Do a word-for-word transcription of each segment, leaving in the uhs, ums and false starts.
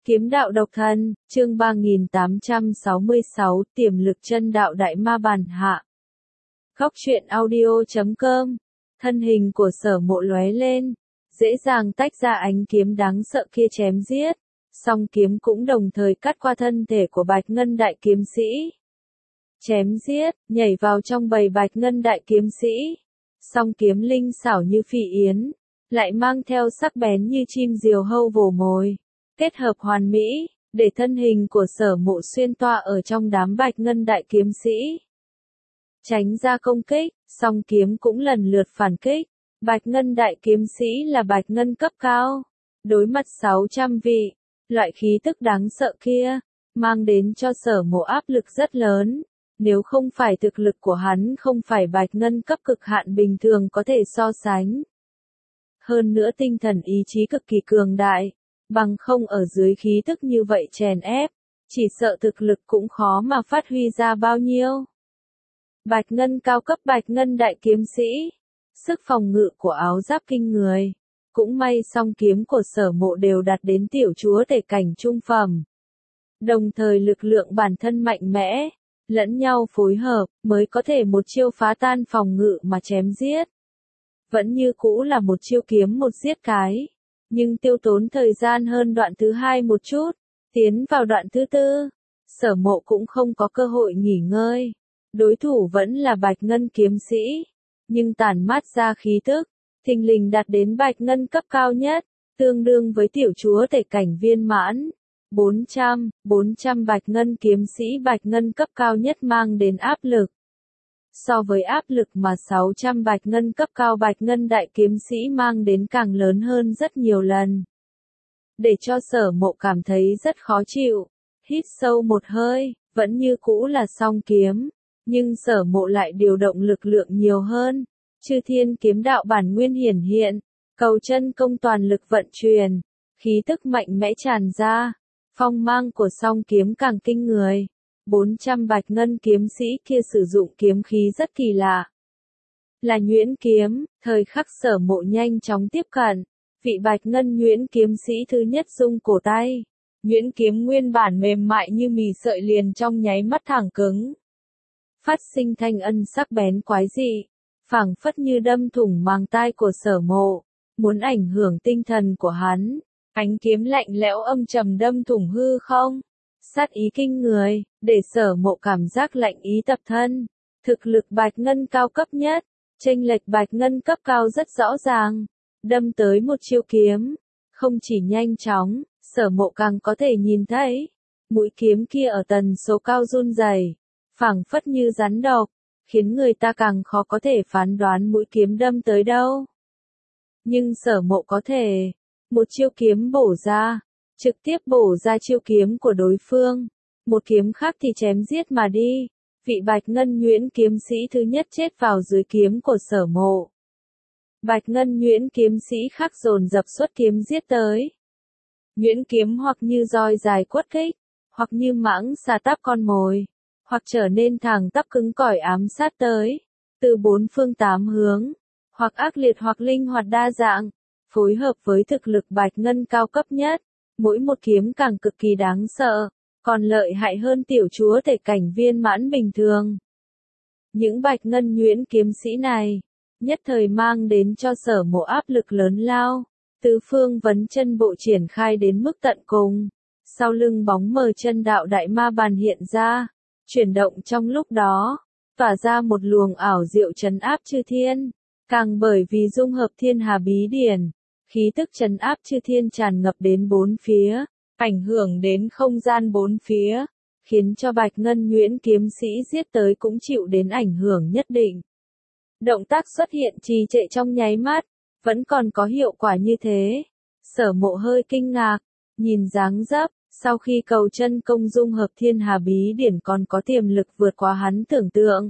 Kiếm đạo độc thân, chương ba nghìn tám trăm sáu mươi sáu, tiềm lực chân đạo đại ma bàn hạ. Góc truyện audio chấm com, thân hình của Sở Mộ lóe lên, dễ dàng tách ra ánh kiếm đáng sợ kia chém giết, song kiếm cũng đồng thời cắt qua thân thể của Bạch Ngân đại kiếm sĩ. Chém giết, nhảy vào trong bầy Bạch Ngân đại kiếm sĩ, song kiếm linh xảo như phi yến, lại mang theo sắc bén như chim diều hâu vồ mồi. Kết hợp hoàn mỹ, để thân hình của Sở Mộ xuyên toa ở trong đám Bạch Ngân đại kiếm sĩ. Tránh ra công kích, song kiếm cũng lần lượt phản kích. Bạch Ngân đại kiếm sĩ là Bạch Ngân cấp cao. Đối mặt sáu trăm vị, loại khí tức đáng sợ kia, mang đến cho Sở Mộ áp lực rất lớn. Nếu không phải thực lực của hắn không phải Bạch Ngân cấp cực hạn bình thường có thể so sánh. Hơn nữa tinh thần ý chí cực kỳ cường đại. Bằng không ở dưới khí tức như vậy chèn ép, chỉ sợ thực lực cũng khó mà phát huy ra bao nhiêu. Bạch Ngân cao cấp Bạch Ngân đại kiếm sĩ, sức phòng ngự của áo giáp kinh người, cũng may song kiếm của Sở Mộ đều đạt đến tiểu chúa tể cảnh trung phẩm. Đồng thời lực lượng bản thân mạnh mẽ, lẫn nhau phối hợp, mới có thể một chiêu phá tan phòng ngự mà chém giết. Vẫn như cũ là một chiêu kiếm một giết cái. Nhưng tiêu tốn thời gian hơn đoạn thứ hai một chút, tiến vào đoạn thứ tư, Sở Mộ cũng không có cơ hội nghỉ ngơi. Đối thủ vẫn là Bạch Ngân kiếm sĩ, nhưng tản mát ra khí tức, thình lình đạt đến Bạch Ngân cấp cao nhất, tương đương với tiểu chúa tể cảnh viên mãn. bốn trăm, bốn trăm Bạch Ngân kiếm sĩ Bạch Ngân cấp cao nhất mang đến áp lực. So với áp lực mà sáu trăm Bạch Ngân cấp cao Bạch Ngân đại kiếm sĩ mang đến càng lớn hơn rất nhiều lần. Để cho Sở Mộ cảm thấy rất khó chịu, hít sâu một hơi, vẫn như cũ là song kiếm, nhưng Sở Mộ lại điều động lực lượng nhiều hơn. Chư thiên kiếm đạo bản nguyên hiển hiện, cầu chân công toàn lực vận chuyển, khí tức mạnh mẽ tràn ra, phong mang của song kiếm càng kinh người. bốn trăm Bạch Ngân kiếm sĩ kia sử dụng kiếm khí rất kỳ lạ. Là nhuyễn kiếm, thời khắc Sở Mộ nhanh chóng tiếp cận, vị Bạch Ngân nhuyễn kiếm sĩ thứ nhất rung cổ tay. Nhuyễn kiếm nguyên bản mềm mại như mì sợi liền trong nháy mắt thẳng cứng. Phát sinh thanh âm sắc bén quái dị, phảng phất như đâm thủng màng tai của Sở Mộ, muốn ảnh hưởng tinh thần của hắn. Ánh kiếm lạnh lẽo âm trầm đâm thủng hư không. Sát ý kinh người, để Sở Mộ cảm giác lạnh ý tập thân. Thực lực Bạch Ngân cao cấp nhất, chênh lệch Bạch Ngân cấp cao rất rõ ràng. Đâm tới một chiêu kiếm, không chỉ nhanh chóng, Sở Mộ càng có thể nhìn thấy. Mũi kiếm kia ở tần số cao run rẩy, phảng phất như rắn độc, khiến người ta càng khó có thể phán đoán mũi kiếm đâm tới đâu. Nhưng Sở Mộ có thể, một chiêu kiếm bổ ra. Trực tiếp bổ ra chiêu kiếm của đối phương, một kiếm khác thì chém giết mà đi. Vị Bạch Ngân nhuyễn kiếm sĩ thứ nhất chết vào dưới kiếm của Sở Mộ. Bạch Ngân nhuyễn kiếm sĩ khác dồn dập xuất kiếm giết tới. Nhuyễn kiếm hoặc như roi dài quất kích, hoặc như mãng xà táp con mồi, hoặc trở nên thẳng tắp cứng cỏi ám sát tới, từ bốn phương tám hướng, hoặc ác liệt hoặc linh hoạt đa dạng, phối hợp với thực lực Bạch Ngân cao cấp nhất. Mỗi một kiếm càng cực kỳ đáng sợ, còn lợi hại hơn tiểu chúa tể cảnh viên mãn bình thường. Những Bạch Ngân nhuyễn kiếm sĩ này, nhất thời mang đến cho Sở Mộ áp lực lớn lao, tứ phương vấn chân bộ triển khai đến mức tận cùng. Sau lưng bóng mờ chân đạo đại ma bàn hiện ra, chuyển động trong lúc đó, tỏa ra một luồng ảo diệu trấn áp chư thiên, càng bởi vì dung hợp thiên hà bí điển. Khí tức trấn áp chư thiên tràn ngập đến bốn phía, ảnh hưởng đến không gian bốn phía, khiến cho Bạch Ngân nhuyễn kiếm sĩ giết tới cũng chịu đến ảnh hưởng nhất định. Động tác xuất hiện trì trệ trong nháy mắt, vẫn còn có hiệu quả như thế. Sở Mộ hơi kinh ngạc, nhìn dáng dấp, sau khi cầu chân công dung hợp thiên hà bí điển còn có tiềm lực vượt qua hắn tưởng tượng.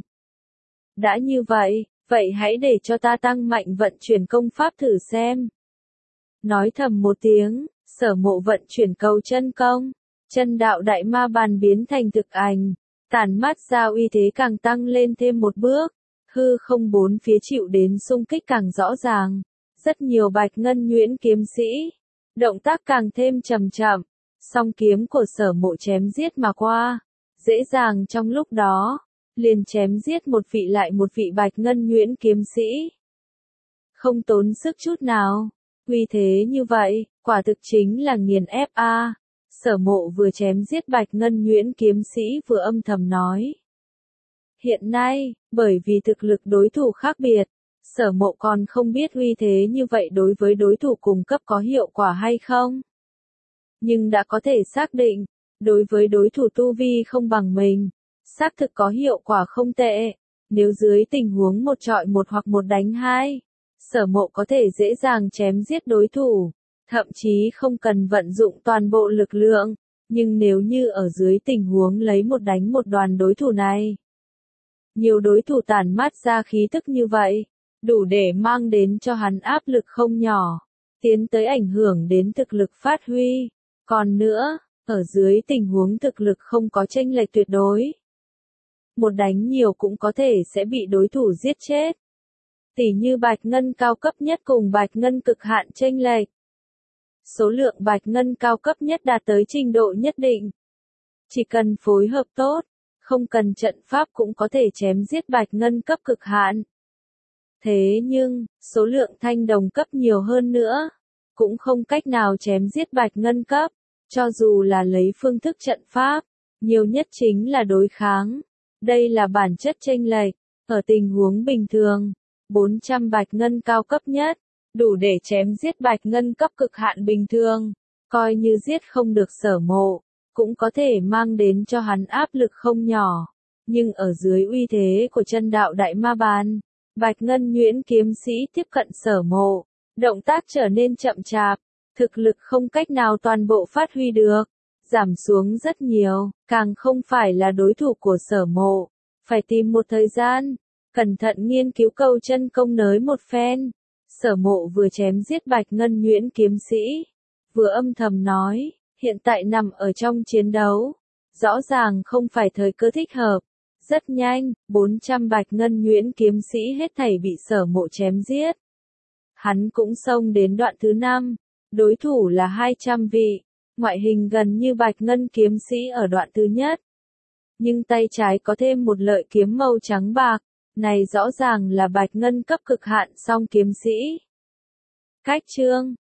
Đã như vậy, vậy hãy để cho ta tăng mạnh vận chuyển công pháp thử xem. Nói thầm một tiếng, Sở Mộ vận chuyển cầu chân công, chân đạo đại ma bàn biến thành thực ảnh, tản mát ra uy thế càng tăng lên thêm một bước, hư không bốn phía chịu đến xung kích càng rõ ràng, rất nhiều Bạch Ngân nhuyễn kiếm sĩ, động tác càng thêm chậm chậm, song kiếm của Sở Mộ chém giết mà qua, dễ dàng trong lúc đó, liền chém giết một vị lại một vị Bạch Ngân nhuyễn kiếm sĩ. Không tốn sức chút nào, uy thế như vậy, quả thực chính là nghiền ép a. Sở Mộ vừa chém giết Bạch Ngân nhuyễn kiếm sĩ vừa âm thầm nói. Hiện nay, bởi vì thực lực đối thủ khác biệt, Sở Mộ còn không biết uy thế như vậy đối với đối thủ cùng cấp có hiệu quả hay không. Nhưng đã có thể xác định, đối với đối thủ tu vi không bằng mình, xác thực có hiệu quả không tệ. Nếu dưới tình huống một trọi một hoặc một đánh hai, Sở Mộ có thể dễ dàng chém giết đối thủ, thậm chí không cần vận dụng toàn bộ lực lượng. Nhưng nếu như ở dưới tình huống lấy một đánh một đoàn đối thủ này, nhiều đối thủ tản mát ra khí tức như vậy, đủ để mang đến cho hắn áp lực không nhỏ, tiến tới ảnh hưởng đến thực lực phát huy. Còn nữa, ở dưới tình huống thực lực không có chênh lệch tuyệt đối, một đánh nhiều cũng có thể sẽ bị đối thủ giết chết. Tỉ như Bạch Ngân cao cấp nhất cùng Bạch Ngân cực hạn chênh lệch. Số lượng Bạch Ngân cao cấp nhất đạt tới trình độ nhất định. Chỉ cần phối hợp tốt, không cần trận pháp cũng có thể chém giết Bạch Ngân cấp cực hạn. Thế nhưng, số lượng thanh đồng cấp nhiều hơn nữa, cũng không cách nào chém giết Bạch Ngân cấp, cho dù là lấy phương thức trận pháp, nhiều nhất chính là đối kháng. Đây là bản chất chênh lệch, ở tình huống bình thường, bốn trăm Bạch Ngân cao cấp nhất, đủ để chém giết Bạch Ngân cấp cực hạn bình thường, coi như giết không được Sở Mộ, cũng có thể mang đến cho hắn áp lực không nhỏ. Nhưng ở dưới uy thế của chân đạo đại ma bàn, Bạch Ngân nhuyễn kiếm sĩ tiếp cận Sở Mộ, động tác trở nên chậm chạp, thực lực không cách nào toàn bộ phát huy được, giảm xuống rất nhiều, càng không phải là đối thủ của Sở Mộ, phải tìm một thời gian, cẩn thận nghiên cứu câu chân công nới một phen. Sở Mộ vừa chém giết Bạch Ngân nhuyễn kiếm sĩ, vừa âm thầm nói, hiện tại nằm ở trong chiến đấu, rõ ràng không phải thời cơ thích hợp. Rất nhanh, bốn trăm Bạch Ngân nhuyễn kiếm sĩ hết thảy bị Sở Mộ chém giết. Hắn cũng xông đến đoạn thứ năm, đối thủ là hai trăm vị, ngoại hình gần như Bạch Ngân kiếm sĩ ở đoạn thứ nhất. Nhưng tay trái có thêm một lợi kiếm màu trắng bạc, này rõ ràng là Bạch Ngân cấp cực hạn song kiếm sĩ. Cách chương